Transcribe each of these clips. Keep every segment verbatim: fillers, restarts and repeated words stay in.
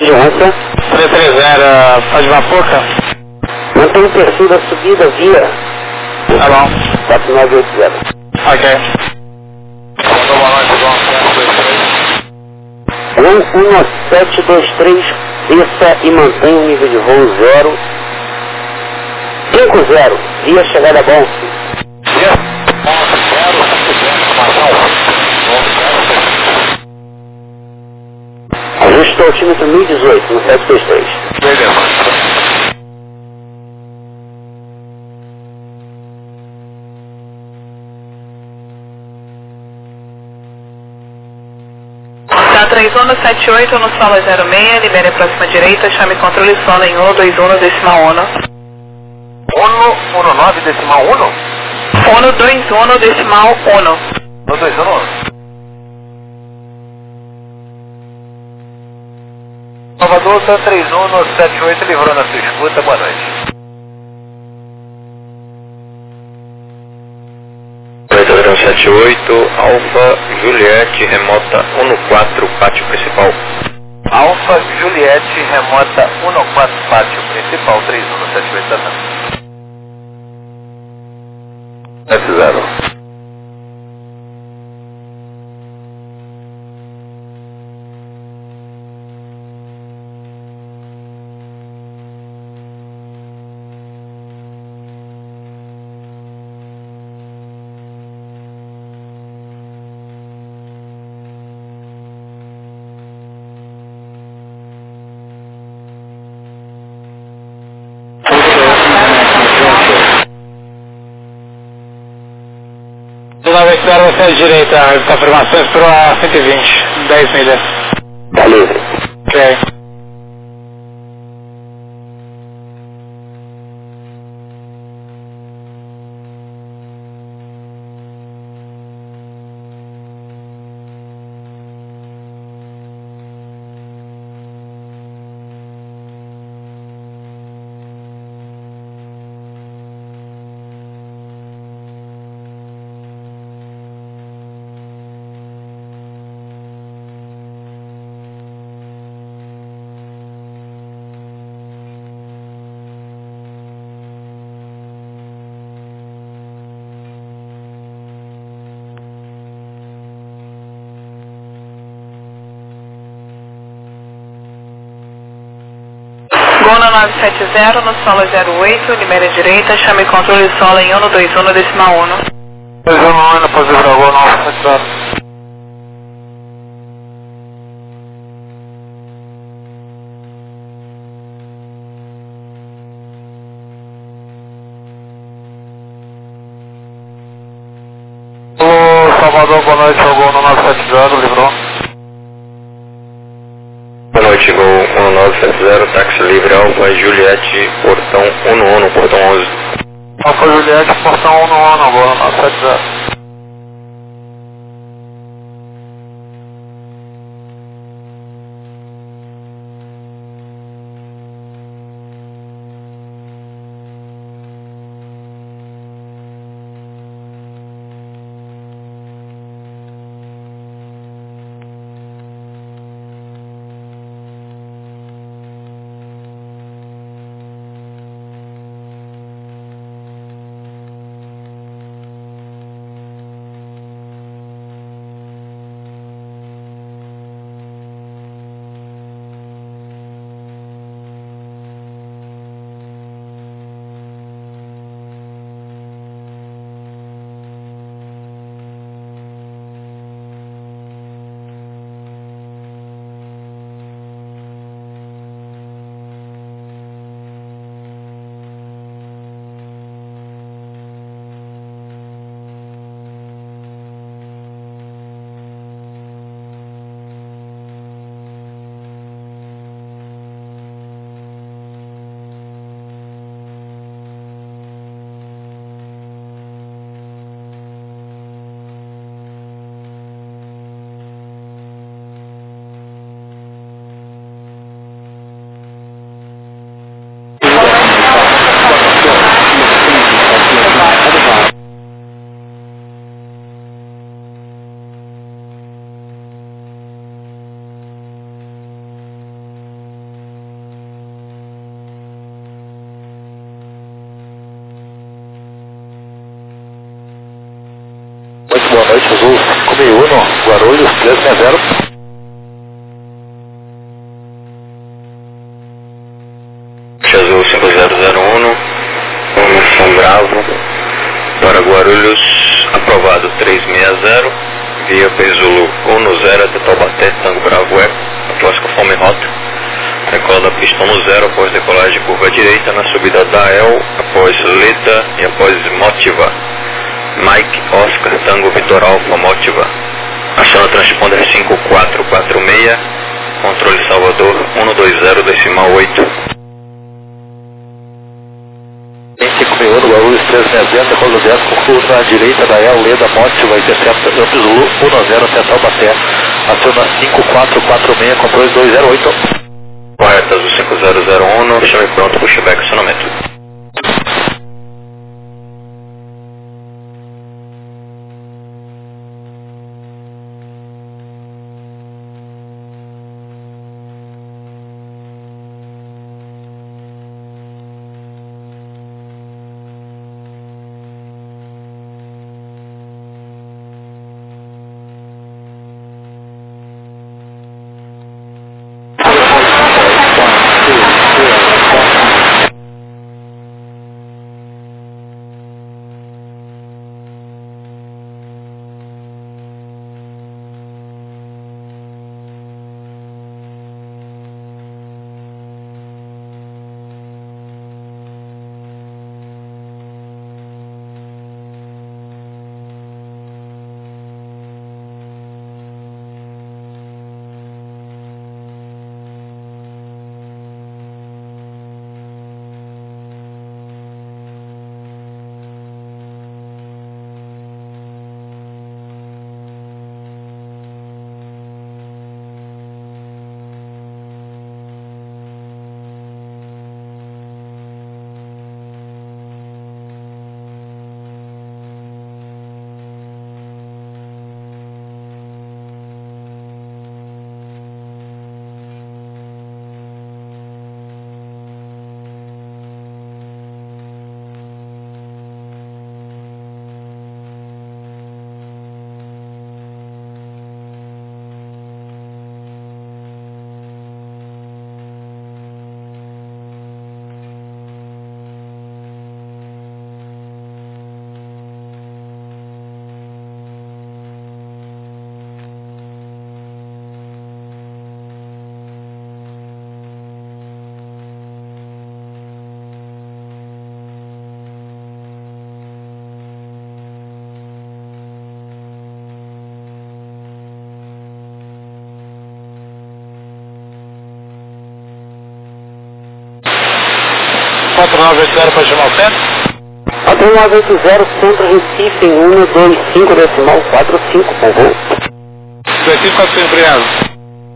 Vigilância. três três zero, pode Vapuca? Mantém perfil a subida via. Tá bom. quatro nove oito zero. Ok. um um sete dois três, desça e mantém o nível de voo zero. cinco zero, via chegada a Bonf. Ajuste o altímetro mil e dezoito, no sete dois três. Beleza. Tá três um sete oito no solo zero seis, libere a próxima direita, chame controle solo em um dois um decimal um. um um nove decimal um? um dois um decimal um. um dois um? Salvador, São três um no sete oito, livrou na sua escuta, boa noite. Padrão sete oito, Alfa Juliette, remota um quatro, pátio principal. Alfa Juliette, remota um quatro, pátio principal, três um no sete oito da tarde. sete zero. nove zero, você é direita, confirmações para cento e vinte, dez milhas. Tá livre. Ok. Gol na nove sete zero no solo zero oito, libere a direita, chame controle solo em um dois um decimal um. dois um no pode virar gol nove sete zero. Alô, Salvador, boa noite, gol no nove sete zero, livrou. Boa noite, Gol um nove sete zero, táxi livre, Alfa Juliette, portão um um, portão onze. Alfa Juliette, portão um um, gol no nove sete zero. boa noite, Azul cinco seis um, Guarulhos três seis zero. Azul cinco zero zero um, formação Bravo, para Guarulhos, aprovado três seis zero, via Pezulu um zero até Taubaté, Tango Bravo Eco, após conforme rota, decola da pista um zero após decolagem de curva direita, na subida da El, após Leta e após Motiva, Mike Oscar Tango Vitor Alfa Motiva, aciona transponder cinco quatro quatro seis, controle Salvador um dois zero decimal oito. cinco seis um, Guarulhos três seis zero, decola dez com curva à direita da El, Leda Motiva, intercepta Zulu um zero até Taubaté, aciona cinco quatro quatro seis, controle dois zero oito. Correto, Azul cinco zero zero um, chame pronto, pushback, acionamento. quatro nove oito zero para chamar o centro. quatro nove oito zero, centro Recife, em um dois cinco decimal quatro cinco, com voo. dois cinco quatro cinco, obrigado.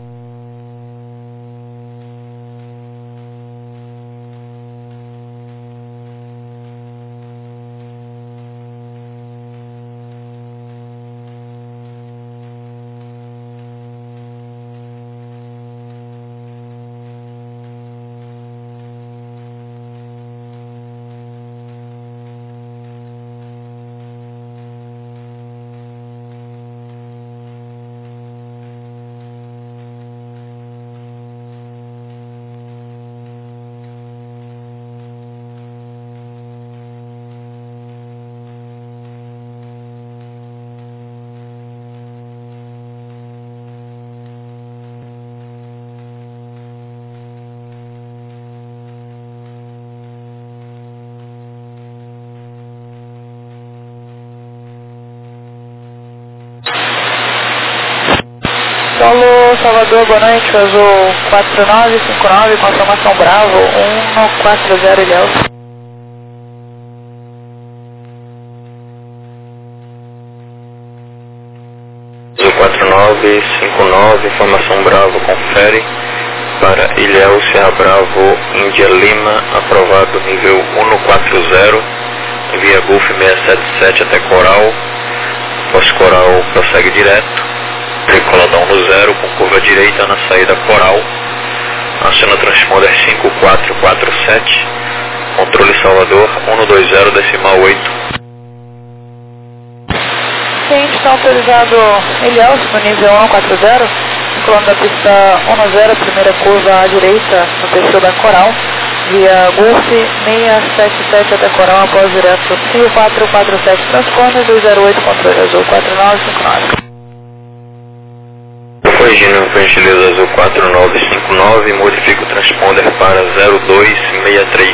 Solo Salvador, boa noite, Azul quatro nove cinco nove, confirmação Bravo, um quatro zero Ilhéus. Azul quatro nove cinco nove, informação Bravo, confere para Ilhéus, Serra Bravo, Índia Lima, aprovado nível um quatro zero, via Golf seiscentos e setenta e sete até Coral, após Coral prossegue direto, decola da um zero com curva direita na saída Coral, aciona transponder cinco quatro quatro sete, controle Salvador um dois zero decimal oito. Gente, Está autorizado Ilhéus no nível um quatro zero, circulando da pista um zero, primeira curva à direita, no perfil da Coral, via Golf seiscentos e setenta e sete até Coral, após direto Rio quatro quatro sete, transponder dois zero oito, controle azul quatro nove cinco nove. Corrigindo, por gentileza, azul quatro nove cinco nove, modifica o transponder para zero dois seis três.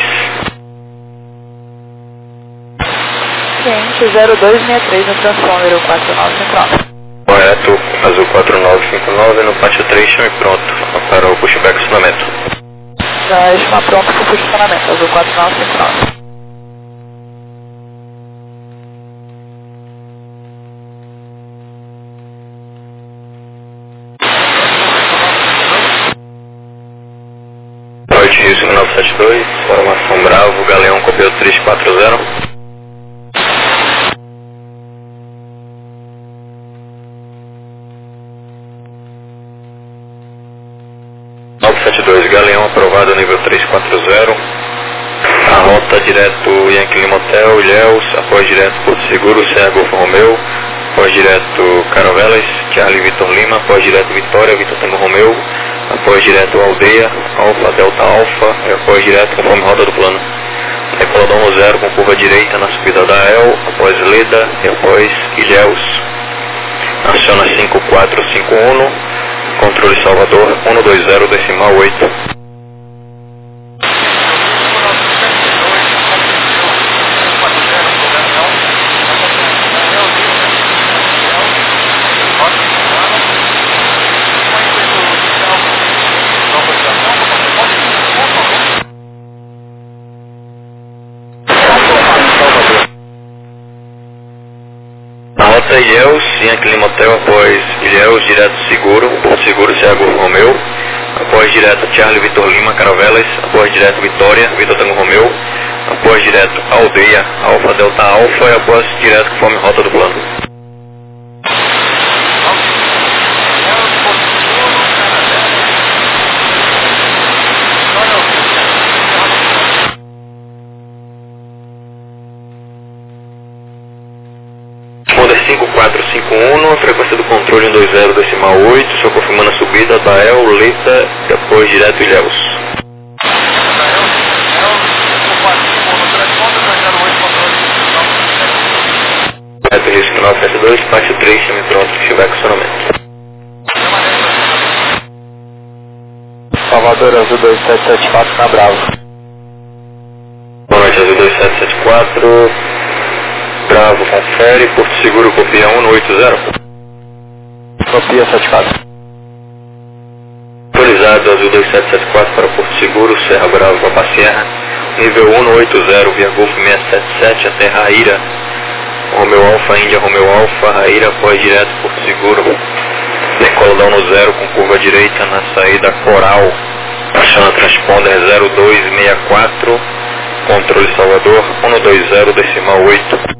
Ciente, zero dois seis três no transponder, quatro nove cinco nove. Correto, azul quatro nove cinco nove, no pátio três, chame pronto para o pushback acionamento. Já está pronto para o posicionamento, azul quatro nove cinco nove. Norte Rio cinco nove sete dois, formação Bravo, Galeão copiou três quatro zero. nove sete dois, Galeão aprovado nível três quatro zero. A rota direto Yankee Lima Hotel, Ilhéus, após direto Porto Seguro, Serra Golfo Romeu, após direto Caravelas, Charlie Vitor Lima, após direto Vitória, Vitor Tango Romeu, após direto Aldeia, Alfa Delta Alfa, e após direto conforme rota do plano. Decoladão no zero com curva direita na subida da El, após Leda e após Ilhéus. Aciona cinco quatro cinco um, controle Salvador um dois zero decimal oito. Rota Ilhéus, Yankee Lima Hotel, após Ilhéus, direto Seguro, Porto Seguro, Serra Golfo Romeu, após direto Charlie Vitor Lima, Caravelas, após direto Vitória, Vitor Tango Romeu, após direto Aldeia, Alfa Delta Alfa e após direto conforme rota do plano. cinco quatro cinco um, frequência do controle um dois zero decimal oito, estou confirmando a subida da El, Leta e após direto Ilhéus. Reto risco nove sete dois, pátio três, chame pronto, que estiver com acionamento. Salvador Azul dois sete sete quatro, na Bravo. Boa noite, Azul dois sete sete quatro. Bravo, confere, Porto Seguro, copia um oito zero. Copia sete quatro. Autorizado, Azul dois sete sete quatro para Porto Seguro, Serra Bravo, Papa Serra, nível um oito zero, via Golf seiscentos e setenta e sete até Raíra, Romeu Alfa, Índia, Romeu Alfa, Raíra, após direto Porto Seguro, decoladão no zero com curva direita na saída Coral, aciona transponder zero dois seis quatro, controle Salvador um dois zero decimal oito.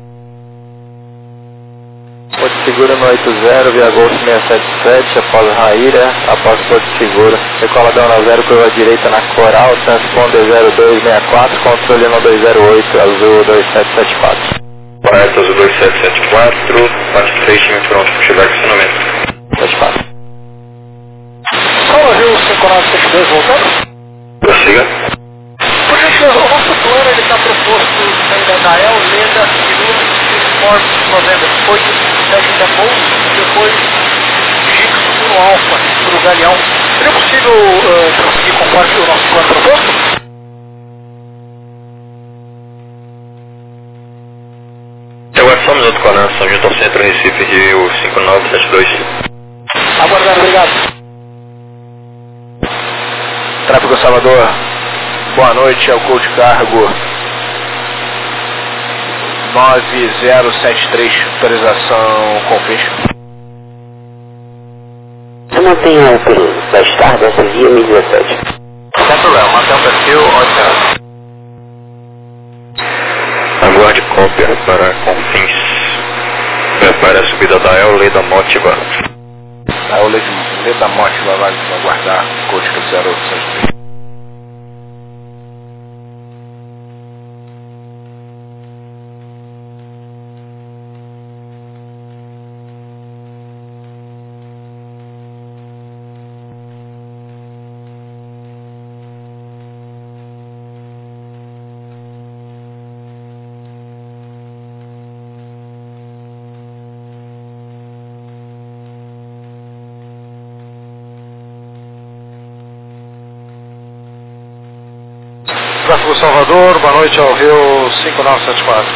Porto Seguro no oito zero, via Golf seiscentos e setenta e sete, após Raíra, após Porto Seguro. Decoladão na zero, curva direita na Coral, transponder zero dois seis quatro, controle no dois zero oito, Azul dois sete sete quatro. Correto, Azul dois sete sete quatro, parte três, time pronto para chegar com acionamento. sete quatro. Fala, Rio cinco nove sete dois, voltando? Prossiga. Por gentileza, o nosso plano ele está proposto ainda na El, Leda, Seguro, Sport, novembro, oito sete Depot, depois Chico Seguro Alfa, para o Galeão. Seria possível uh, prosseguir conforme o nosso plano proposto? Eu aguardo só um minuto com a nação, junto ao centro Recife, Rio cinco nove sete dois. Aguardado, obrigado. Tráfego Salvador, boa noite, é o Coach Cargo nove zero sete três, autorização confisco. Você mantenha o período da Stardust via mil e dezessete. Sem problema, mantém o perfil, ótimo. Aguarde cópia para Confins. Prepare a subida da El, Leda Mótiva. A Leda Leda Mótiva vai aguardar, Coach zero sete três. Tráfego Salvador, boa noite ao Rio cinco nove sete quatro.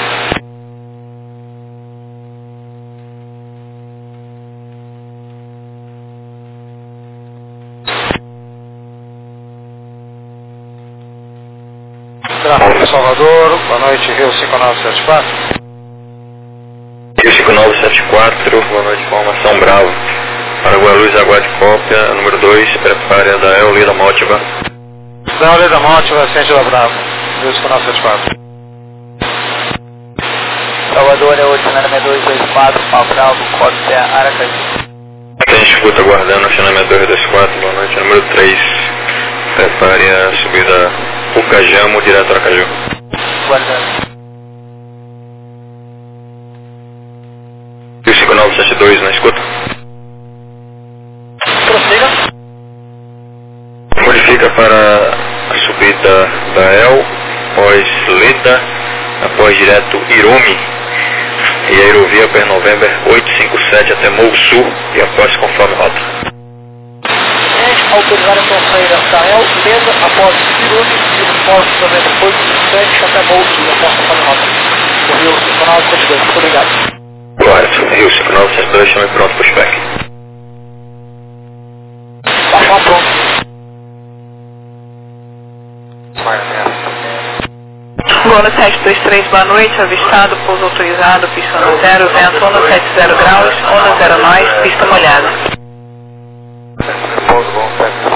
Tráfego Salvador, boa noite, Rio cinco nove sete quatro. Rio cinco nove sete quatro, boa noite, formação Bravo. Para Guarulhos, aguarde cópia, número dois, prepare a da El, Lida Mótiva. Da Lida Mótiva, Ciência da Bravo, Rio cinco nove sete quatro. Salvador é oito nove dois dois quatro, Pau Bravo, cópia Aracaju. A gente escuta aguardando, Xanamé dois dois quatro, boa noite, número três, prepare a subida Pucajamo, direto a Aracaju. Guardando. Rio cinco nove sete dois, na escuta. Prossiga. Modifica para a subida da El, após Leda, após direto Irumi, e a Aerovia per November oitocentos e cinquenta e sete até Mosul, e após conforme rota. Gente, autorizaram a saída da El, Leda, após Irumi, e o Forte November oitocentos e cinquenta e sete até Mosul, e após conforme rota. O Rio cinco nove sete dois, muito obrigado. Correto, Rio cinco nove sete dois, chame pronto, pushback. Baixar pronto. Golo sete dois três, boa noite, avistado, pouso autorizado, pista no zero, vento onda setenta graus, onda zero nós, pista molhada. Pouso bom, sete.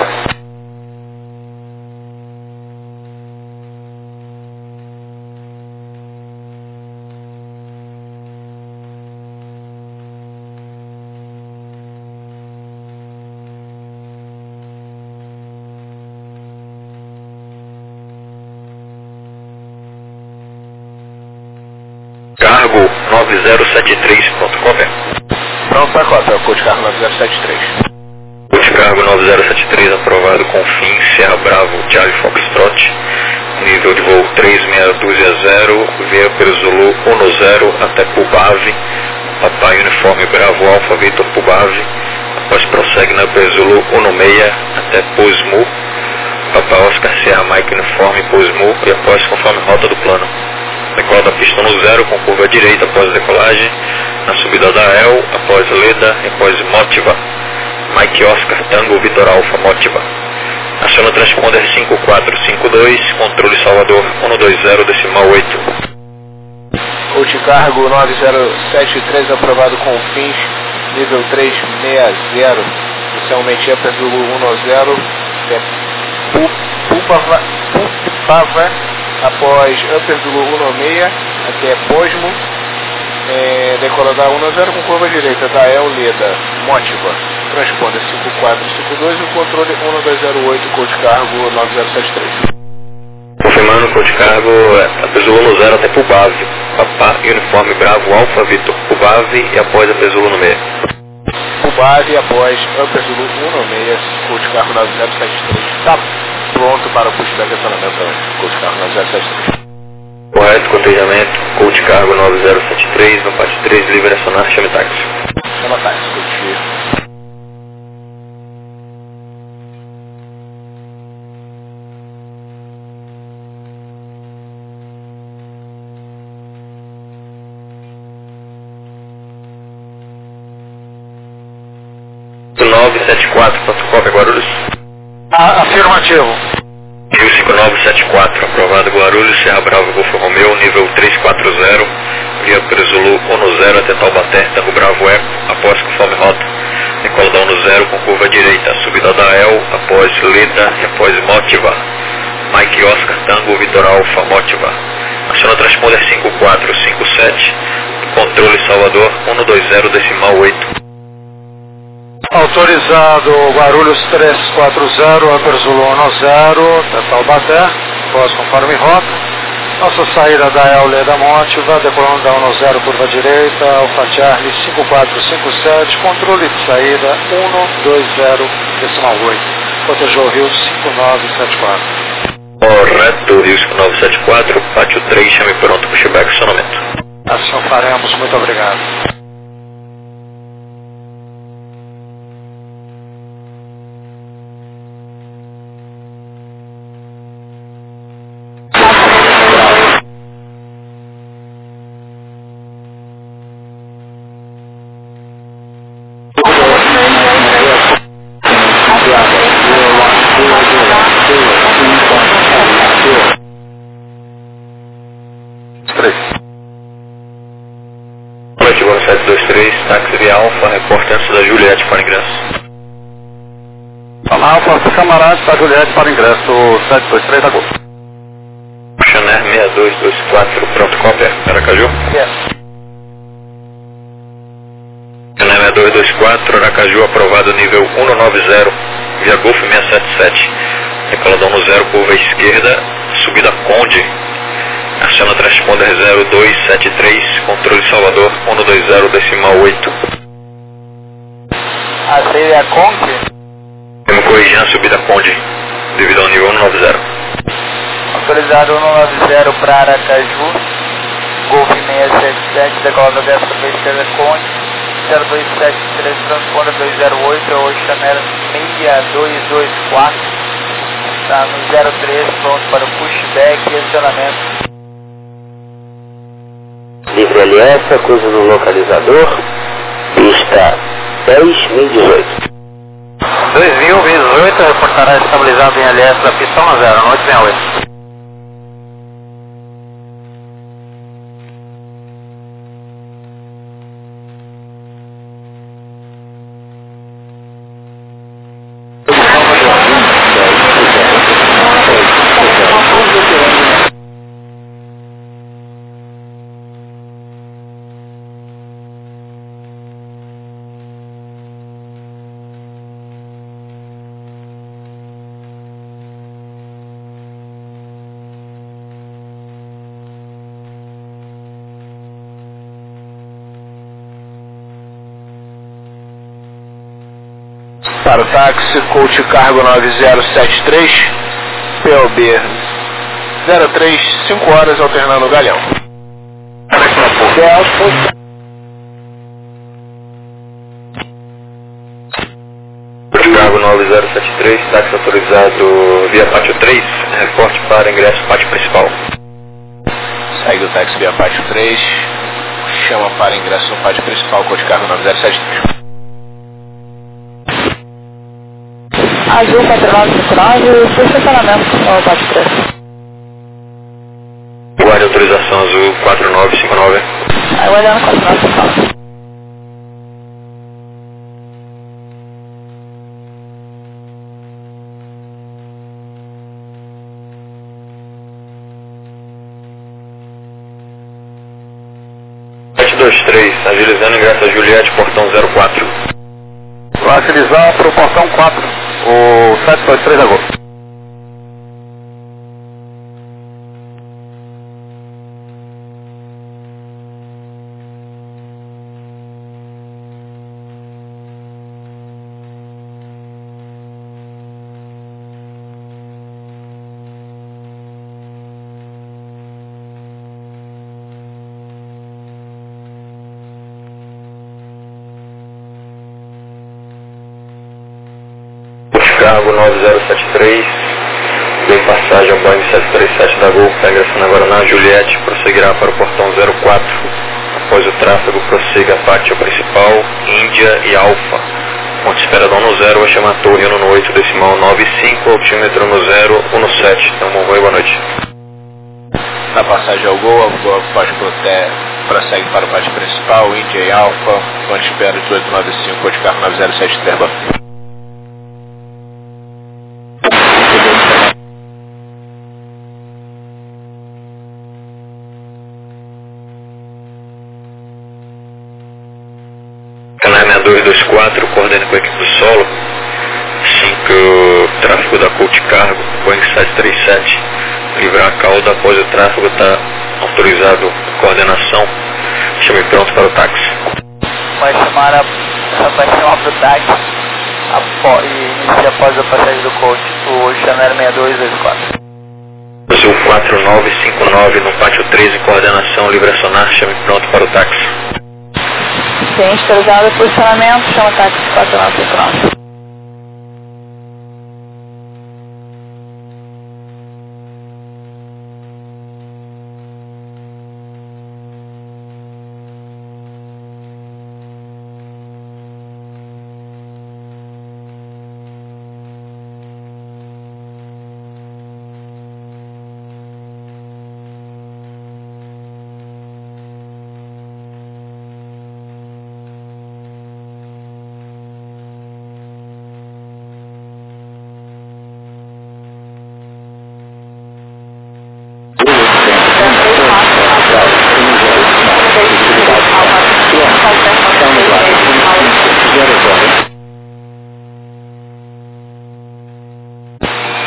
Cargo nove zero sete três, pronto, cópia. Pronto para cópia, é o code carro nove zero sete três. Code cargo nove zero sete três, aprovado com fim, Serra Bravo, Charlie Foxtrot, nível de voo três seis dois zero, via pelo Zulu um zero até Pubave, Papai Uniforme Bravo Alfa Vitor Pubave, após prossegue na Zulu um seis até Posmu, Papai Oscar Serra Mike Uniforme Posmu, e após conforme rota do plano. Decola da pista no zero com curva direita após a decolagem, na subida da El, após Leda, após Mótiva, Mike Oscar Tango Vitor Alfa Mótiva. Aciona transponder cinco quatro cinco dois, controle Salvador um dois zero decimal oito. Code cargo nove zero sete três, aprovado com fins, nível três seis zero, inicialmente é Zulu um zero, é Pupava, Pupava, após Upper Zulu um seis até Posmo, é, decola da um zero com curva direita da El Leda, Mótiva, transponder cinco quatro cinco dois, o controle um dois zero oito, code cargo nove zero sete três. Confirmando o code cargo, é Zulu um zero até Pubave, Papá Uniforme Bravo Alfa Vitor Pubave, e após a Zulu no meio. Pubave, após Upper Zulu um seis, code cargo nove zero sete três. Tá pronto para o pushback de acionamento também, code cargo nove zero sete três. Correto, cotejamento, code cargo nove zero sete três, no parte três, livre acionar, chame táxi. Chama táxi, code. nove sete quatro, fotocópia Guarulhos. Ah, afirmativo. Rio cinco nove sete quatro, aprovado Guarulhos, Serra Bravo, Golfo Romeu, nível três quatro zero, via Zulu um zero até Taubaté, Tango Bravo Eco, após conforme rota, decola da um zero com curva direita, subida da El, após Leda e após Mótiva, Mike Oscar Tango Vitor Alfa Mótiva. Aciona transponder cinco quatro cinco sete, controle Salvador um dois zero decimal oito. Autorizado Guarulhos três quatro zero, Upper Zulu um zero, até Taubaté, após conforme rota. Nossa saída da El Leda Mótiva, decolando da um zero, curva direita, Alfa Charlie cinco quatro cinco sete, controle de saída um dois zero decimal oito. Protejou o Rio cinco nove sete quatro. Correto, Rio cinco nove sete quatro, pátio três, chame pronto, pushback, acionamento. Assim faremos, muito obrigado. três, táxi via Alfa, reporte antes da Juliette para ingresso. Fala Alfa, camarada, para Juliette para ingresso, sete dois três, agora. Chanel seis dois dois quatro, pronto, cópia, Aracaju. Yes. Chanel seis dois dois quatro, Aracaju, aprovado nível cento e noventa, via Golf seiscentos e setenta e sete. Decoladão no zero, curva esquerda, subida Conde. Aciona transponder zero dois sete três, controle Salvador, cento e vinte decimal oito. A C é a Conte. Vamos corrigir a subida Conde, devido ao nível cento e noventa. Autorizado cento e noventa para Aracaju. Golf seiscentos e setenta e sete, decolada dez para a esquerda Conde. zero dois sete três, transponder dois zero oito, hoje Chanel seis dois dois quatro. Está no zero três, pronto para o pushback e acionamento. Livre L S, cruza no localizador, pista dez mil e dezoito. dois mil e dezoito, reportará estabilizado em L S da pista um zero, noite sessenta e oito. Para o táxi, Coach Cargo nove zero sete três, P O B zero três, cinco horas, alternando o Galhão. Cargo nove zero sete três, táxi autorizado via pátio três, reporte para ingresso pátio principal. Segue o táxi via pátio três, chama para ingresso no pátio principal, Coach Cargo nove zero sete três. Azul quatro nove cinco nove, por estacionamento no pátio três. Guarde autorização azul quatro nove cinco nove. Aguardando quatro nove cinco nove. sete dois três, agilizando ingresso a Juliette, portão zero quatro. Vai agilizar para o portão quatro, o sete dois três agora. Cargo nove zero sete três, em passagem ao Boeing sete três sete da Gol, está ingressando agora na Juliette, prosseguirá para o portão zero quatro. Após o tráfego, prossiga a pátio principal, Índia e Alfa. Ponte espera dono zero, vai chamar a torre no oito decimal nove cinco, altímetro no zero um sete. Então, bom voo e boa noite. Na passagem ao Gol, a Gol pode proter, prossegue para o pátio principal, Índia e Alfa, ponte espera dezoito nove cinco, Coach Cargo nove zero sete três. Canal seis dois dois quatro, coordene com a equipe do solo. Assim que o tráfego da Coach Cargo, Boeing sete três sete, livrar a cauda após o tráfego está autorizado coordenação. Chame pronto para o táxi. Vai chamar a, vai chamar para o táxi após, e inicia após a passagem do coach, o Chanel seis dois dois quatro. Azul quatro nove cinco nove no pátio três em coordenação, livre acionar, chame pronto para o táxi. Tem esterilizado o posicionamento, chama o táxi quatro nove cinco nove.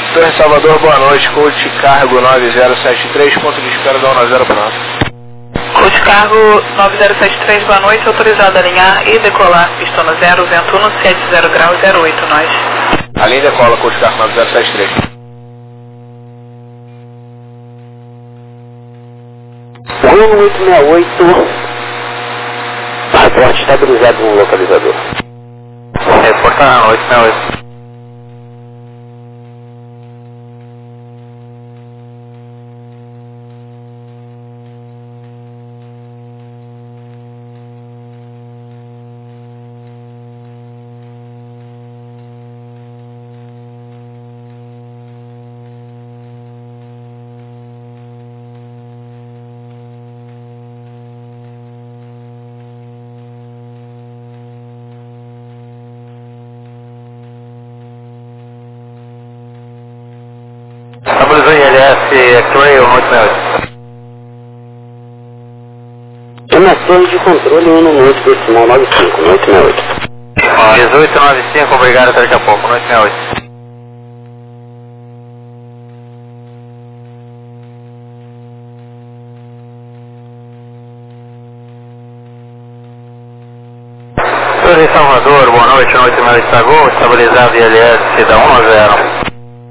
Torre Salvador, boa noite, Coach Cargo nove zero sete três, ponto de espera da um zero pronto. Coach Cargo nove zero sete três, boa noite, autorizado a alinhar e decolar, pista no zero, vento um, sete zero graus, zero oito, nós. Alinha e decola, Coach Cargo nove zero sete três. Gol oito seis oito, reporte estabilizado no localizador. Reporta oito seis oito. Estabilizou em L S X-Ray oito seis oito. Tem uma torre de controle um no oito decimal nove cinco, no oito seis oito. dezoito nove cinco, obrigado, até daqui a pouco, no oito seis oito. Torre Salvador, boa noite, no oito seis oito Sagol, estabilizado em L S da um a zero.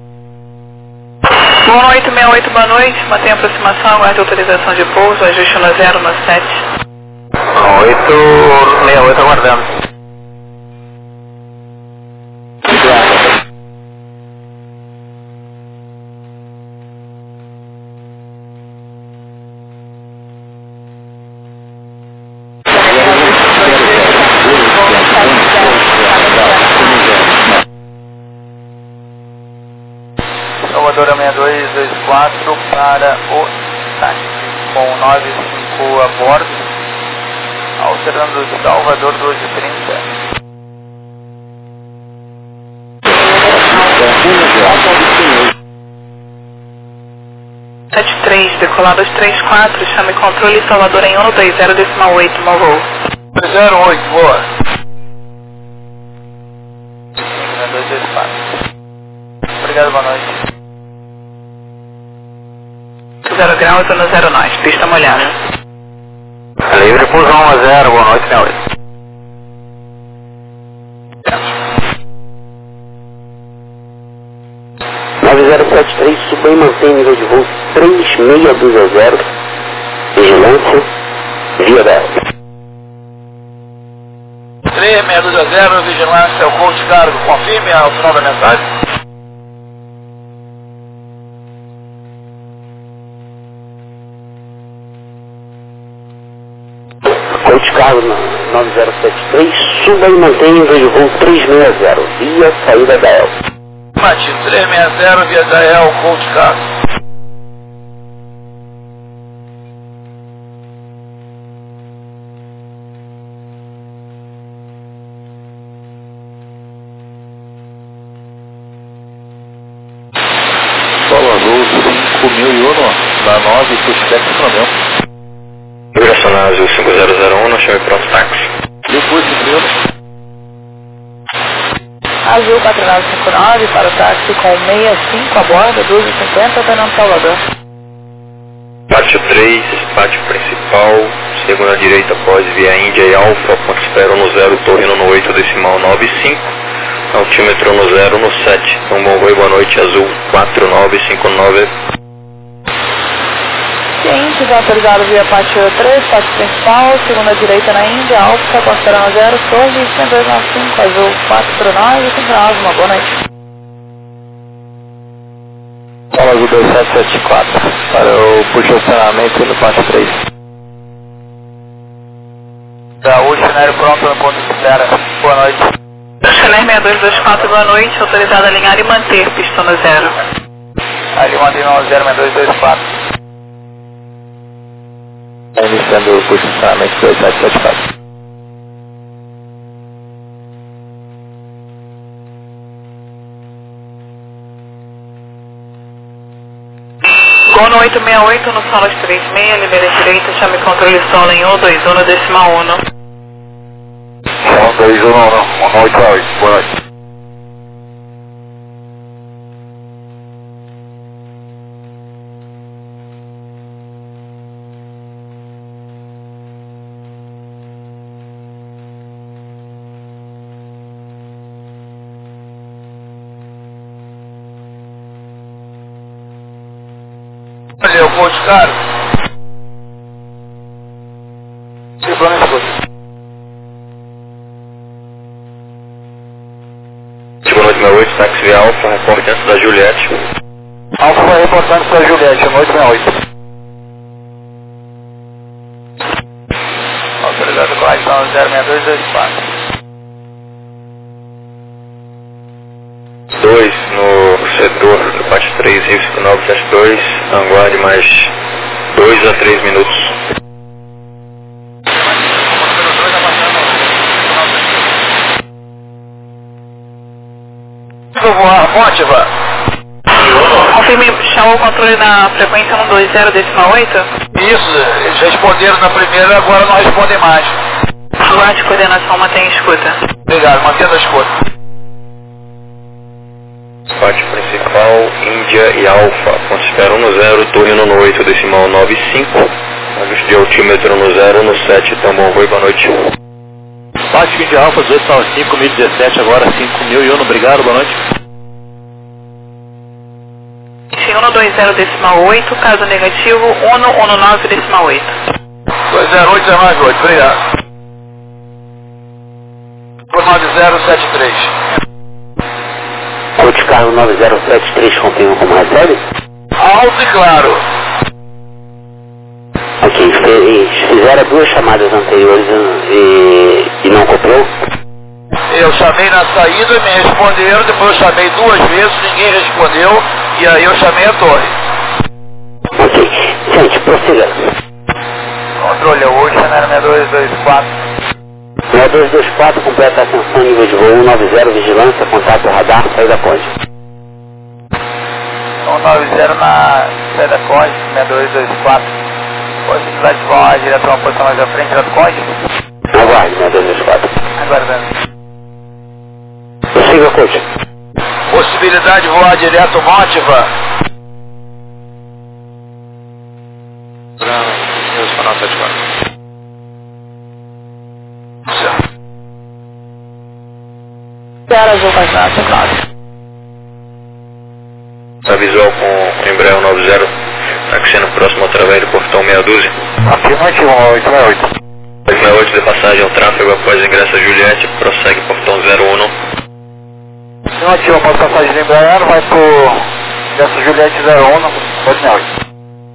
um oito seis oito, boa noite, mantém a aproximação, aguarde autorização de pouso, ajuste no zero, no sete. oito seis oito, aguardando. Salvador seis dois dois quatro para o táxi com nove cinco a bordo, alterando Salvador doze trinta. sete três, decolar dois três quatro, chame controle Salvador em um dois zero decimal oito, mau voo. zero oito, boa. dois dois quatro. Obrigado, boa noite. zero graus no zero nós, pista molhada. Livre pouso um a zero, boa noite, seis oito. nove zero sete três, suba e mantém nível de voo três seis dois zero, vigilância, via da três seis dois zero, vigilância, o Coach Cargo, confirme ao final da mensagem. Coach Cargo nove zero sete três, suba e mantém nível de voo três seis zero, via saída da El. Mativo três seis zero, via da El, Coach Cargo. Salvador cinco mil e um, da nove, prospecto Flamengo. Migração na Azul cinco zero zero um, chame pronto táxi. Depois de primeiro. Azul quatro nove cinco nove para o táxi com sessenta e cinco a bordo, doze e cinquenta, Fernando Salvador. Pátio três, pátio principal, segunda direita após via Índia e Alfa, ponto espera no zero, torre no oito decimal nove cinco, altímetro no zero no sete, um bom voo, boa noite, Azul quatro nove cinco nove. Ciente, já autorizado via pátio três, pátio principal, segunda direita na Índia, Alfa, Costeira no zero, torre cento e dois nove cinco, Azul quatro nove cinco nove, uma boa noite. Fala Azul dois sete sete quatro, para o posicionamento no pátio três. Gaúcho, cenário pronto no ponto de espera, boa noite. Chanel seis dois dois quatro, boa noite, autorizado a alinhar e manter, pista no zero. Ali mantém no zero seis dois dois quatro. Iniciando o posicionamento dois sete sete quatro. Gol no oito seis oito, no solo três seis, libera direita, chame controle solo em um dois um, decimal um. um dois um, um oito oito, boa noite. meu, coach Carlos. Sim, plano escuta. Boa noite, meu oito, táxi via Alfa, reporte antes da Juliette. Alfa vai reportar antes da Juliette, noite sessenta e oito. Autorizado com a ação zero seis dois dois quatro. dois no setor do Pátio três, Rio cinco nove sete dois, aguarde mais dois a três minutos. Mótiva. Confirme, chamou o controle na frequência um dois zero decimal oito? Isso, eles responderam na primeira, agora não respondem mais. Aguarde coordenação, mantenha escuta. Obrigado, mantendo a escuta. Pátio principal, Índia e Alfa, ponto espera um zero, torre no oito, decimal nove cinco, ajuste de altímetro no zero, no sete, Tambor Rui, boa noite. Pátio Índia Alfa, dezoito nove cinco, mil e dezessete, agora cinco mil e um, obrigado, boa noite. um dois zero decimal oito, caso negativo, um um nove decimal oito. dois zero oito dezenove oito, obrigado. Por nove zero sete três. Coach Carlos nove zero sete três, confirma como recebe? Alto e claro. Ok, eles fizeram duas chamadas anteriores e, e não copiou? Eu chamei na saída e me responderam, depois eu chamei duas vezes, ninguém respondeu, e aí eu chamei a torre. Ok, gente, prossiga. Controle é oito, né, seis dois dois quatro. seis dois dois quatro, completa a ascensão, nível de voo um nove zero, vigilância, contato radar, saída Conde. um nove zero na saída Conde, seis dois dois quatro. Possibilidade de voar direto a uma posição mais à frente, direto Conde. Aguarde, seis dois dois quatro. Aguardando. Prossiga, coach. Possibilidade de voar direto Mótiva. News for nove sete quatro. Zero azul faz nada, claro. Tá visual com Embraer nove zero, taxiando próximo através do portão meia dúzia. Afirmativo, oito seis oito. oito seis oito de passagem ao tráfego após ingresso a Juliette, prossegue portão zero um. Afirmativo, após passagem de Embraer, vai pro ingresso Juliette zero um, oito seis oito.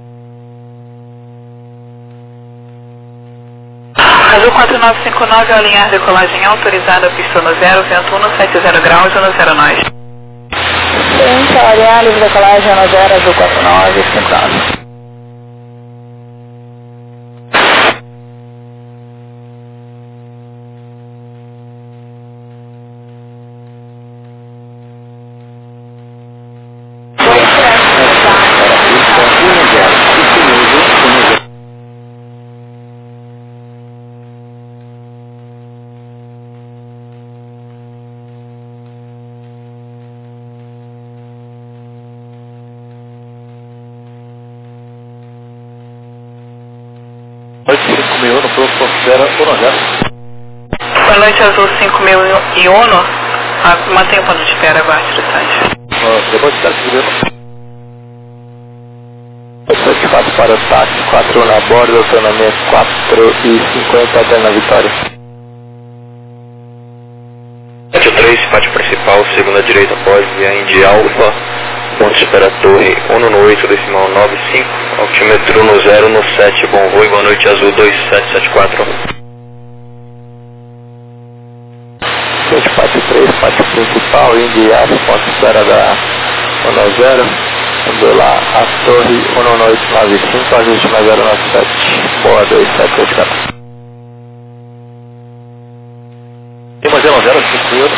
Azul quatro nove cinco nove, ao alinhar decolagem autorizada, pista no zero, vento um no sete zero graus, no zero nós. Sim, ao alinhar livre decolagem no zero, azul quatro nove cinco nove. cinco mil no Pro Considera um zero. Boa noite, Azul cinco mil e Uno. Ah, mantenha o ponto de espera, aguarde o restante. Depois de cinco mil. sete quatro para o táxi, quatro na borda, autonomia quatro e cinquenta até na Vitória. sete três, pátio principal, segunda direita após via Indy Alfa, ponto de espera torre um no oito, decimal nove cinco, altímetro no zero no sete, bom voo e boa noite, Azul dois sete sete quatro. sete quatro três, pátio principal, Indy Alfa, ponto de espera da um zero, andou lá a torre um no oito nove cinco, ajuste mais zero nove sete, boa dois sete sete quatro. Lima zero zero cinco mil.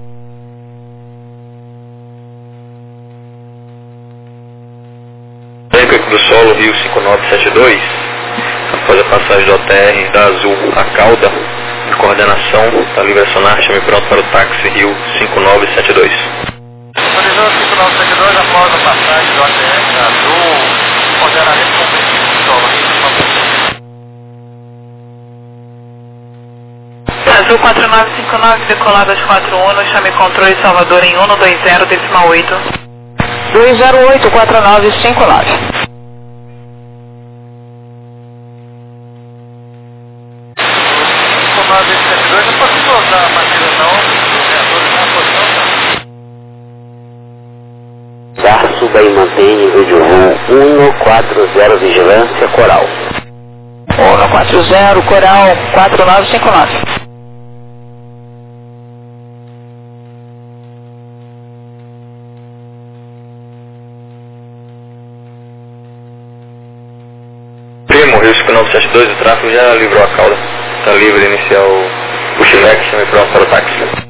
Banco do solo, Rio cinco nove sete dois, após a passagem do O T R da Azul a cauda, de coordenação, está livre a sonar, chame pronto para o táxi Rio cinco nove sete dois. Autorizou cinco nove sete dois, após a passagem do O T R da Azul, coordenamento com o princípio do solo, Rio cinco nove sete dois. Azul quatro nove cinco nove, decolado às quatro um, chame controle Salvador em um dois zero decimal oito. dois zero oito quatro nove cinco nove. suba e mantém nível de voo um quatro zero, vigilância, Coral. um quatro zero, Coral, quatro nove cinco nove. Primo, risco nove sete dois, o tráfego já livrou a cauda. Está livre de iniciar o pushback, chame pronto para o táxi.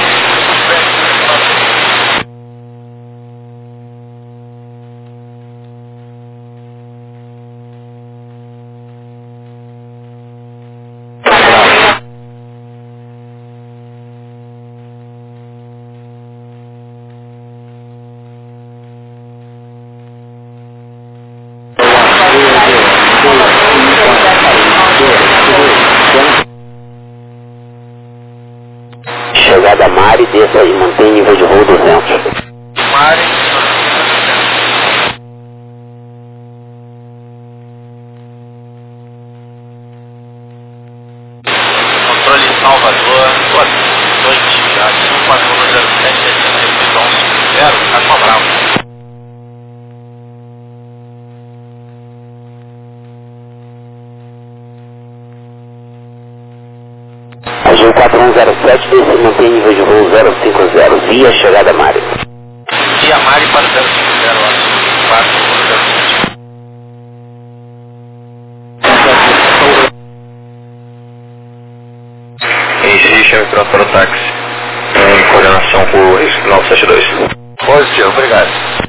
Chegada Mari, desça e mantém nível de voo duzentos. Mari. Controle Salvador, boa noite, aqui um quatro um zero sete, sessenta e um zero, tá com a Bravo. Azul quatro um zero sete, desce e mantém nível de voo zero cinco zero, via chegada Mari. Via Mari para zero cinco zero, Azul quatro um zero sete. Inicie, chame pronto para o táxi. Em coordenação com o risco nove sete dois. Positivo, obrigado.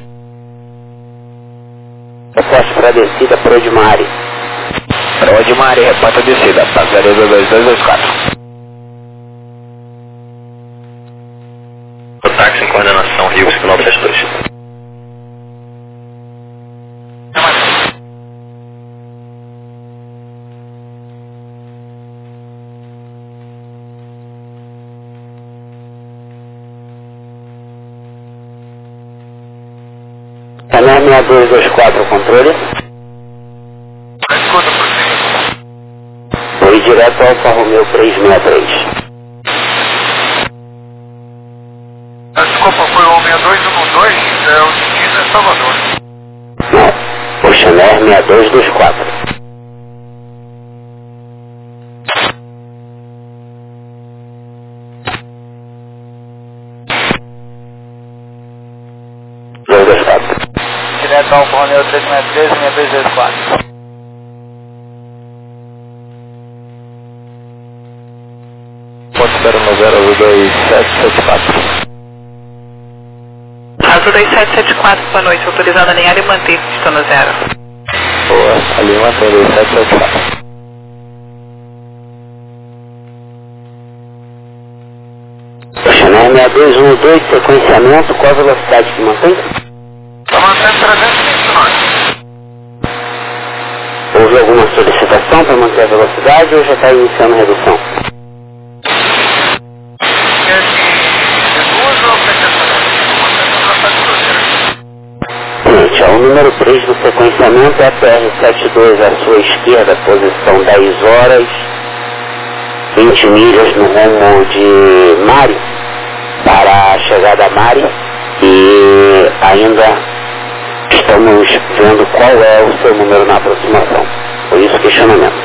Reporte para a descida, Pro de Mari. Pro de Mari, reporta a descida, passaria dois dois dois quatro. O táxi em coordenação risco nove sete dois. Canal seis dois dois quatro, controle. Escuta, prossiga. Foi direto ao Alfa Romeo três seis três. Desculpa, foi o seis dois um dois, é, o destino é Salvador. Não, Oceanair seis dois dois quatro. dois dois quatro. Direto ao Romeo três seis três, seis dois dois quatro. Ponto zero nove zero dois sete sete quatro. Azul dois sete sete quatro, boa noite, autorizado a alinhar e manter, estou no zero. Boa, ali mantém dois sete sete quatro. Oceanair seis dois um dois, sequenciamento, qual a velocidade que mantém? Está mantendo trezentos e vinte e nove. Houve alguma solicitação para manter a velocidade ou já está iniciando a redução? Quer que reduz ou pretende mantendo a velocidade cruzeira? Gente, ó, o número três do sequenciamento é a P R setenta e dois à sua esquerda, posição dez horas, vinte milhas no rumo de Mari, para a chegada a Mari, e ainda estamos vendo qual é o seu número na aproximação. Por isso, questionamento.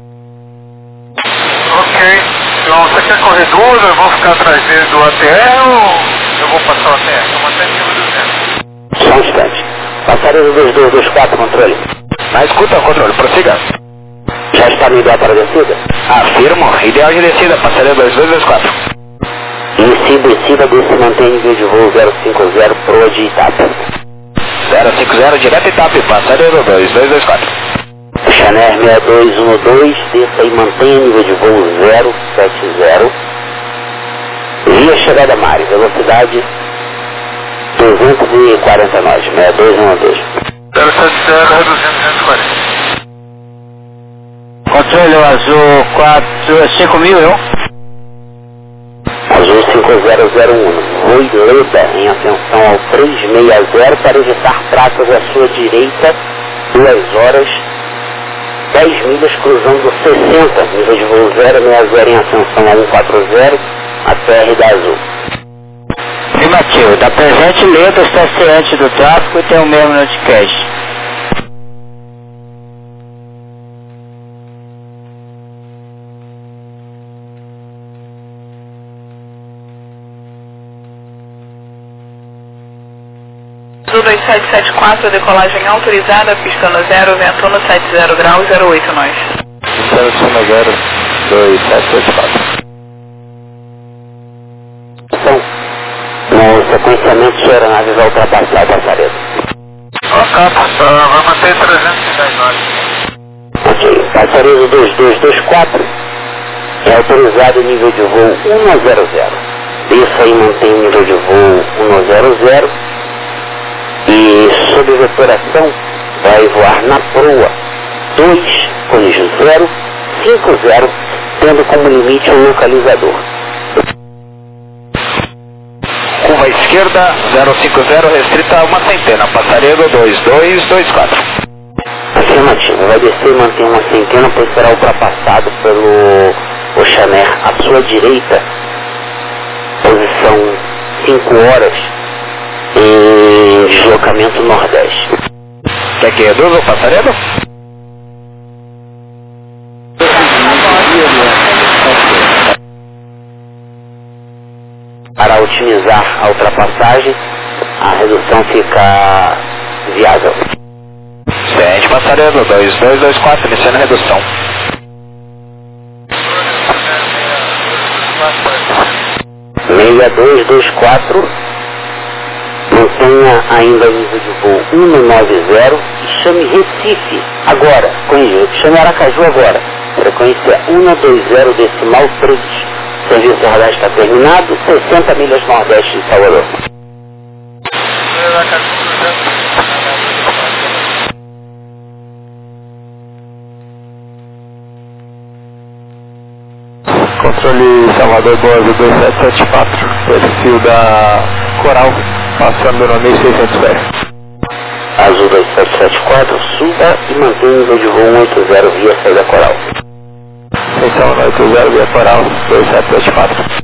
Ok. Então, você quer corredor? Eu vou ficar atrás dele do A T R ou eu vou passar o A T R? Eu mantenho nível duzentos. Só um instante. Passaria dois dois dois quatro, controle. Na escuta, controle, prossiga. Já está no ideal para a descida? Afirmo, ideal de descida, passaria dois dois dois quatro. Inicie descida, desce e mantém nível de voo zero cinco zero, proa de Itapa. zero cinco zero, direto Itap, passaria dois dois dois quatro. Oceanair seis dois um dois, desça e mantém nível de voo zero sete zero. Via chegada Mari, velocidade duzentos e quarenta nós, seis dois um dois. zero sete zero, reduzindo duzentos e quarenta. Controle azul quatro, cinco mil, eu? Azul cinco zero zero um, Rui Leda em ascensão ao três seis zero para evitar pratas à sua direita, duas horas, dez milhas cruzando sessenta, nível de voo zero seis zero em ascensão a cento e quarenta, a P R da Azul. Afirmativo. Está presente letra, está ciente do tráfego e tem o mesmo noticast. Azul dois sete sete quatro, decolagem autorizada, pista no zero, vento no sete zero graus, zero oito nós. zero cinco zero dois sete sete quatro. Então, no sequenciamento de aeronave vai ultrapassar o passaredo. Ok, uh, vai manter trezentos e dez horas. Ok, passaredo dois dois dois quatro é autorizado nível de voo um zero zero. Desça e mantém o nível de voo um zero zero. E sob vetoração vai voar na proa dois, corrijo zero, cinco zero, tendo como limite o localizador. Curva esquerda, zero cinco zero, restrita a uma centena, passaredo dois dois dois quatro. Afirmativo, vai descer e manter uma centena, pois será ultrapassado pelo Oceanair à sua direita, posição cinco horas, em deslocamento nordeste. Quer que reduza o passaredo? Para otimizar a ultrapassagem, a redução fica viável. Ciente, passaredo dois dois dois quatro, iniciando a redução. seis dois dois quatro, mantenha ainda o nível de voo um nove zero e chame Recife agora, corrija, chame Aracaju agora, frequência um dois zero decimal três. Serviço radar está terminado, sessenta milhas nordeste de Salvador. Controle Salvador Boas dois sete sete quatro, perfil da Coral, passando no mil e seiscentos pés. Azul dois sete sete quatro, suba e mantenha o nível de voo um oito zero via saída Coral. Atenção, um oito zero via Coral, dois sete sete quatro.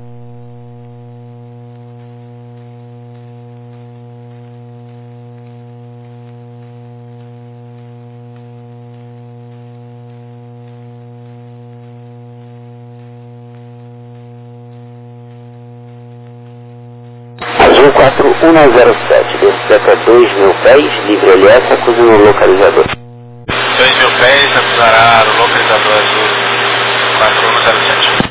Azul quatro um zero sete, desce até dois mil pés, livre L S, acuse no localizador. dois mil pés, acusará o localizador azul quatro um zero sete.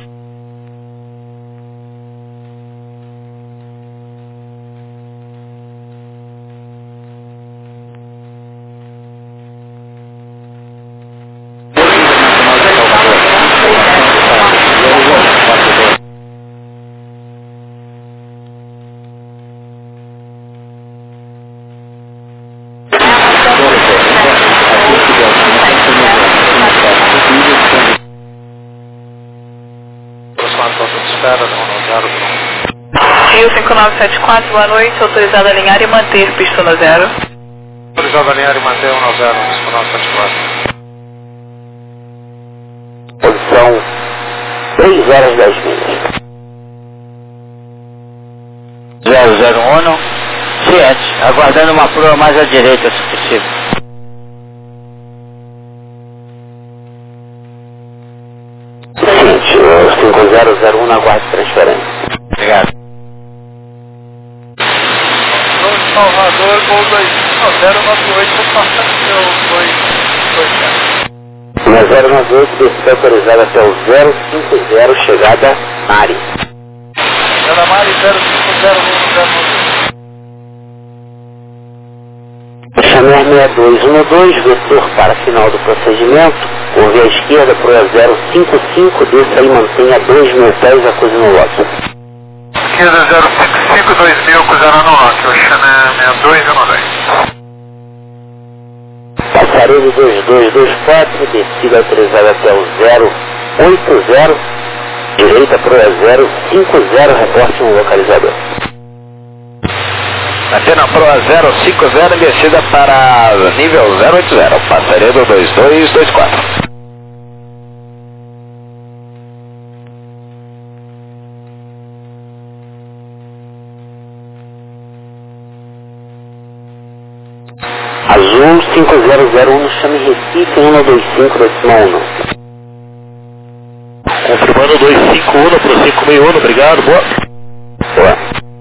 Rio cinco nove sete quatro, boa noite, autorizado a alinhar e manter pista no zero. Autorizado a alinhar e manter um nove zero, cinco nove sete quatro. Posição três horas dez milhas. zero zero um, ciente, aguardando uma proa mais à direita, se possível. Ciente, o cinco zero zero um aguarde transferência. Obrigado. Salvador, gol dois zero nove oito, vou passar aqui o dois dois sete. Na zero nove oito, descida autorizada até o zero cinco zero, chegada Mari. Chegada Mari, zero cinco zero um zero nove. Chamer seis dois um dois, vetor para final do procedimento, curva à esquerda para o zero cinco cinco, desça e mantenha dois mil pés, acuse no lote. Esquerda zero cinco cinco, dois mil, acusará no lote, o Chamer seis dois um dois. Passaredo dois dois dois quatro, descida autorizada até o zero oito zero, direita para o zero cinco zero, reporte um localizador. Antena Proa zero cinco zero, descida para nível zero oito zero, passaredo dois dois dois quatro. Azul cinco zero zero um, chame Recife um dois cinco decimal um. Confirmando dois cinco um para o cinco seis um, obrigado, boa. Boa.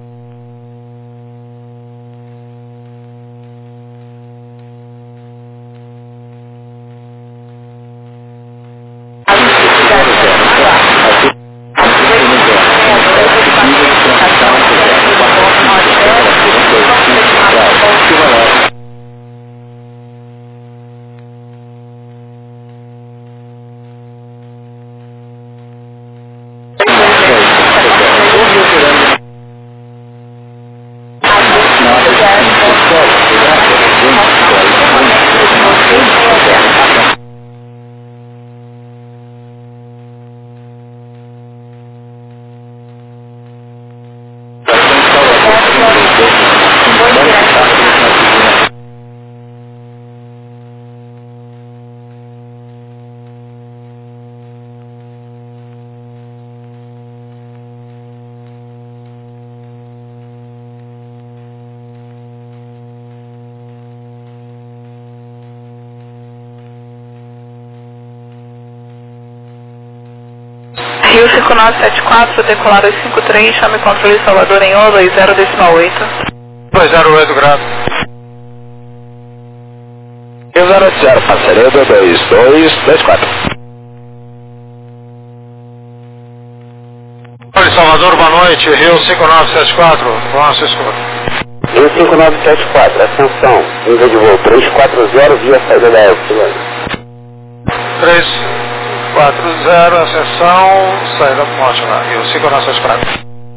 Rio cinco nove sete quatro, decolar dois cinco três, chame controle Salvador em um dois zero decimal oito. dois zero oito grado. dois zero zero, passaredo dois dois dois quatro. Oi, Salvador, boa noite. Rio cinco nove sete quatro, nossa escuta. Rio cinco nove sete quatro, atenção, nível de voo três quatro zero via saída da Epsilon. três quatro zero, ascensão, saída ótima. Rio cinco nove sete quatro.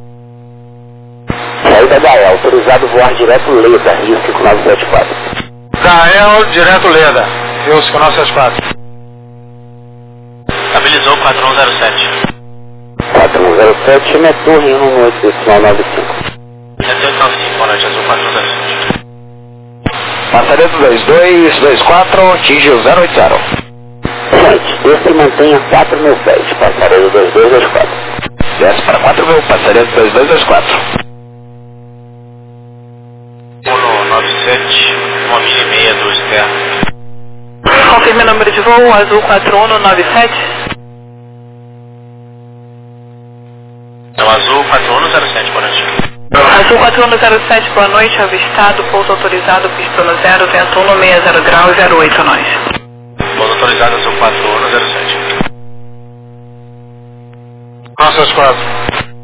Saída da El, autorizado voar direto Leda, Rio cinco nove sete quatro. Gael, direto Leda, Rio cinco nove sete quatro. Estabilizou quatro um zero sete. quatro um zero sete, chame a torre um oito decimal nove cinco. sete oito nove cinco, boa noite, Azul quatro um zero sete. Passaredo dois dois dois quatro, atinge o zero oito zero. Gente, desça e mantenha quatro mil pés, passaredo dois dois dois quatro. Desce para quatro mil, passaredo dois dois dois quatro. um nove sete, uma milha e meia do externo. Confirme o número de voo, Azul quatro um nove sete. É o Azul quatro um zero sete, boa noite. Azul quatro um zero sete, boa noite, avistado, pouso autorizado, pista no zero, vento um sessenta graus, zero oito nós. Pouso autorizado Azul quatro um zero sete. Nossa quatro.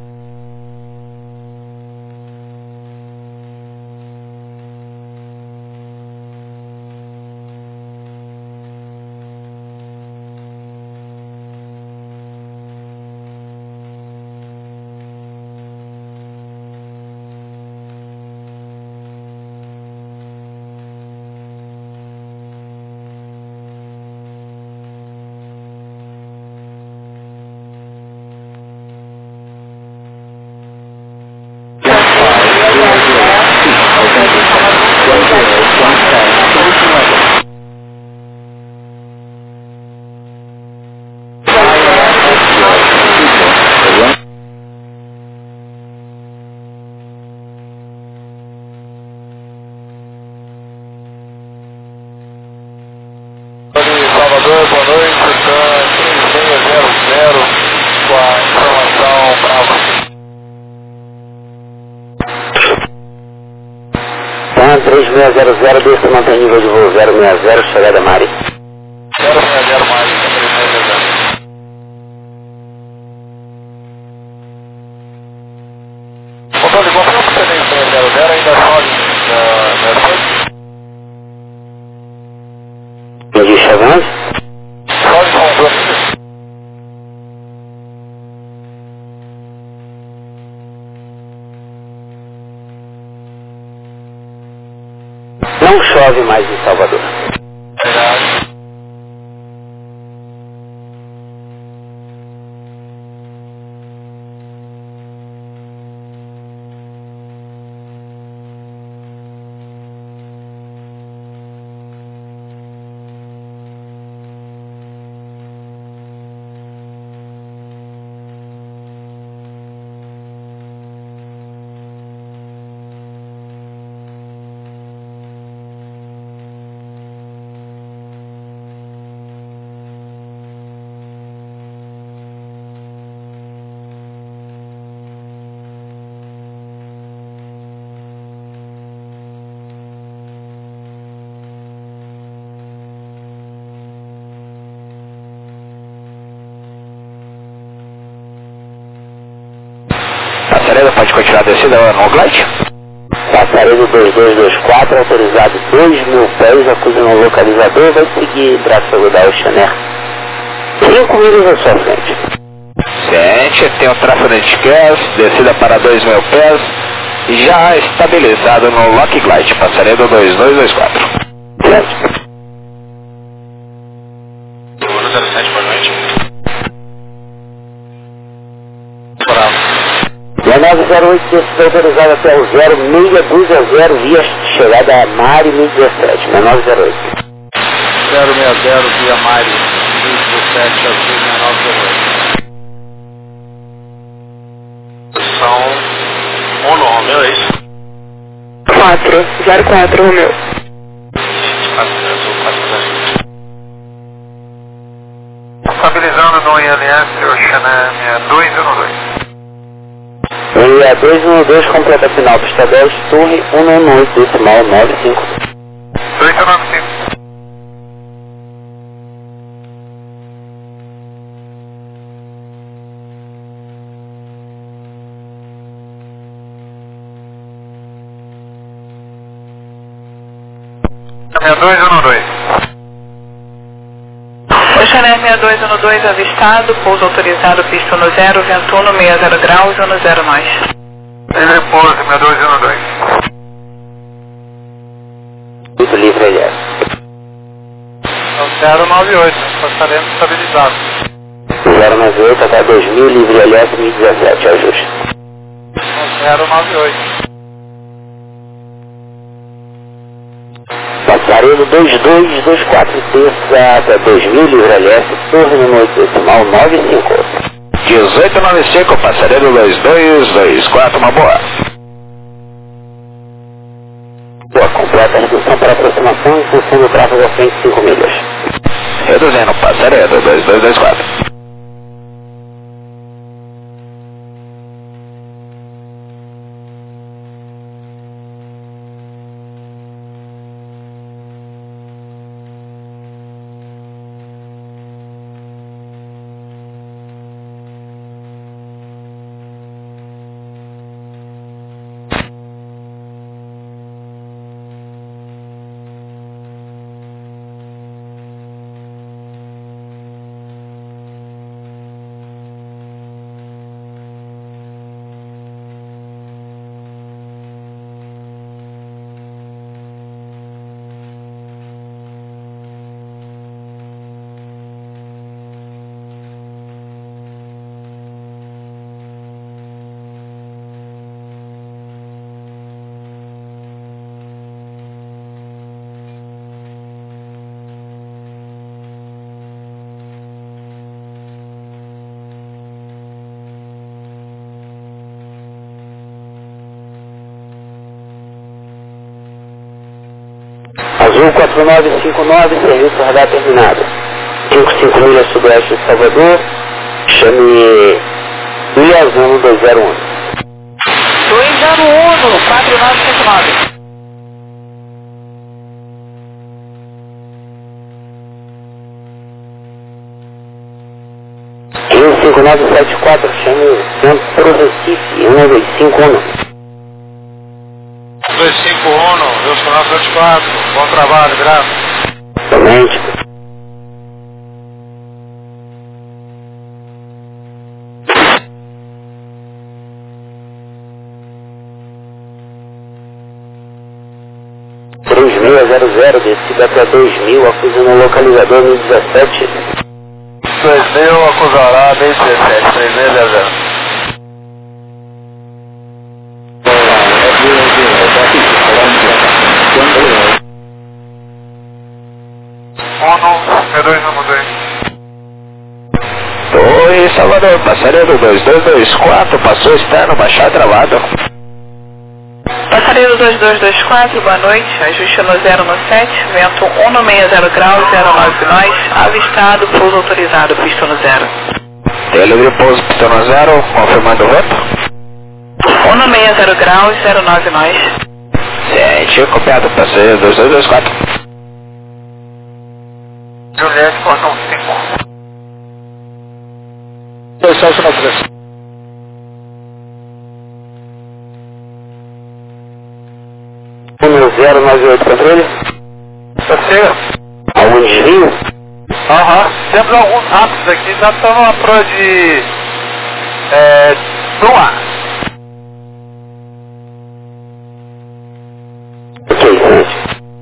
Salvador, boa noite, está três seis zero zero com a informação Bravo. Tá, três seis zero zero, desça e mantém nível de voo zero seis zero, chegada Mari. zero seis zero mais, três seis zero. Controle, confirma que você tem três zero zero, ainda sobe na Mercedes? Entendi, chegando? Sobe com planilha? Não chove mais em Salvador. Verdade. Passarela, pode continuar a descida no glide? Passarela dois dois dois quatro, autorizado dois mil pés, acusa no localizador, vai seguir braço da Oceanair. cinco milhas à sua frente. Ciente, tem o tráfego de esquerda, descida para dois mil pés, já estabilizado no Lock Glide, Passarela dois dois dois quatro. Certo. zero sete, boa noite. E a nove zero oito descida autorizada até o zero seis dois a zero, via chegada a Mari mil e dezessete, na nove zero oito. zero seis zero via Mari mil e dezessete, azul na nove zero oito. São Uno, Romeu, é isso? quatro, zero quatro, Romeu. Azul quatro zero. Estabilizando no I L S, Oceanair seis dois um dois. E a dois um dois completa final, pista dez, torre cento e dezenove, decimal nove cinco. dois nove cinco. seis dois um dois. Oceanair seis dois um dois avistado, pouso autorizado, pista no zero, vento um, sessenta graus, um zero nós. Livre pouso, seis dois um dois. Muito livre, aliás. zero nove oito, passaremos estabilizado. zero nove oito até dois mil, livre, aliás, mil e dezessete, ajuste. zero nove oito. Passarelo dois dois dois quatro, terça até dois mil, livre, aliás, torre no oito, decimal nove cinco. dezoito noventa e cinco, Passarelo dois dois dois quatro, uma boa. Boa, completa a redução para aproximação em função do tráfego à frente cinco milhas. Reduzindo, Passarelo dois dois dois quatro. Azul quatro nove cinco nove, serviço radar terminado. cinco cinco milhas sudoeste de Salvador, chame Ilhazano dois zero um. dois zero um, quatro nove cinco nove. um cinco nove sete quatro, chame Centro Recife, um dois cinco um. dois cinco um, Wilson nove sete quatro, bom trabalho, graças. Somente. três seis zero zero, descida até dois mil, acusando o localizador mil e dezessete. dois mil, acusará mil e dezessete, três seis zero zero. seis dois um dois. Oi, Salvador, Passarelo dois dois dois quatro, passou externo, baixar travado. Passarelo dois dois dois quatro, boa noite, ajuste no zero no sete, vento um no sessenta graus, zero nove nós, avistado, pouso autorizado, pista no zero. Delivery pouso, pista no zero, confirmando o vento. um no sessenta graus, zero nove nós. Ciente, copiado, Passarelo dois dois dois quatro. Juliette, portão cinco. Dois Celso na frente. nove oito, controle? Prossiga. Algum desvio? Aham, temos alguns rápidos aqui, já estão numa prova de... É... Duma. Ok, gente.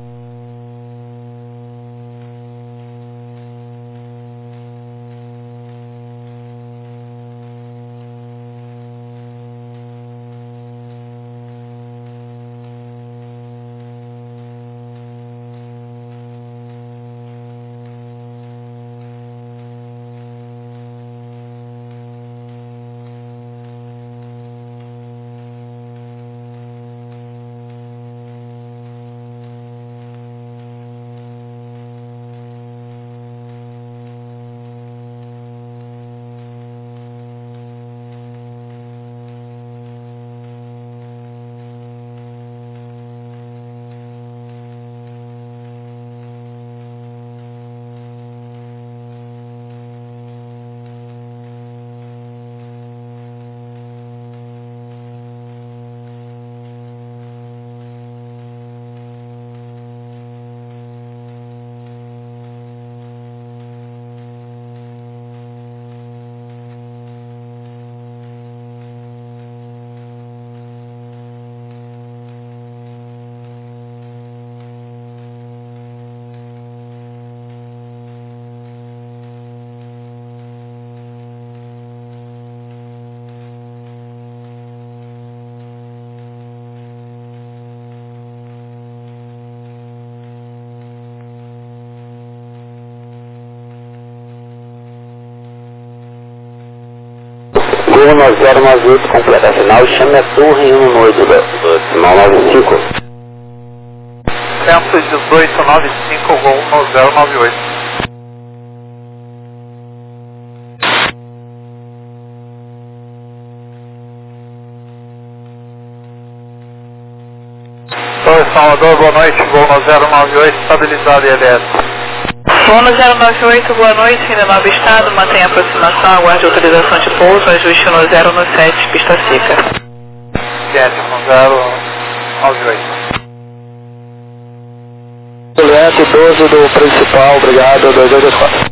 Gol nove zero nove oito, completa final, chame a torre em um oito do decimal nove cinco. cento e dezoito, nove cinco, Gol nove zero nove oito. Oi, Salvador, boa noite, Gol nove zero nove oito, estabilizado I L S. Gol zero nove oito, boa noite, ainda no estado, mantenha a aproximação, aguarde autorização de pouso, ajuste no zero no sete, pista seca. Jet, zero nove oito. Juliette doze do principal, obrigado, dois dois quatro.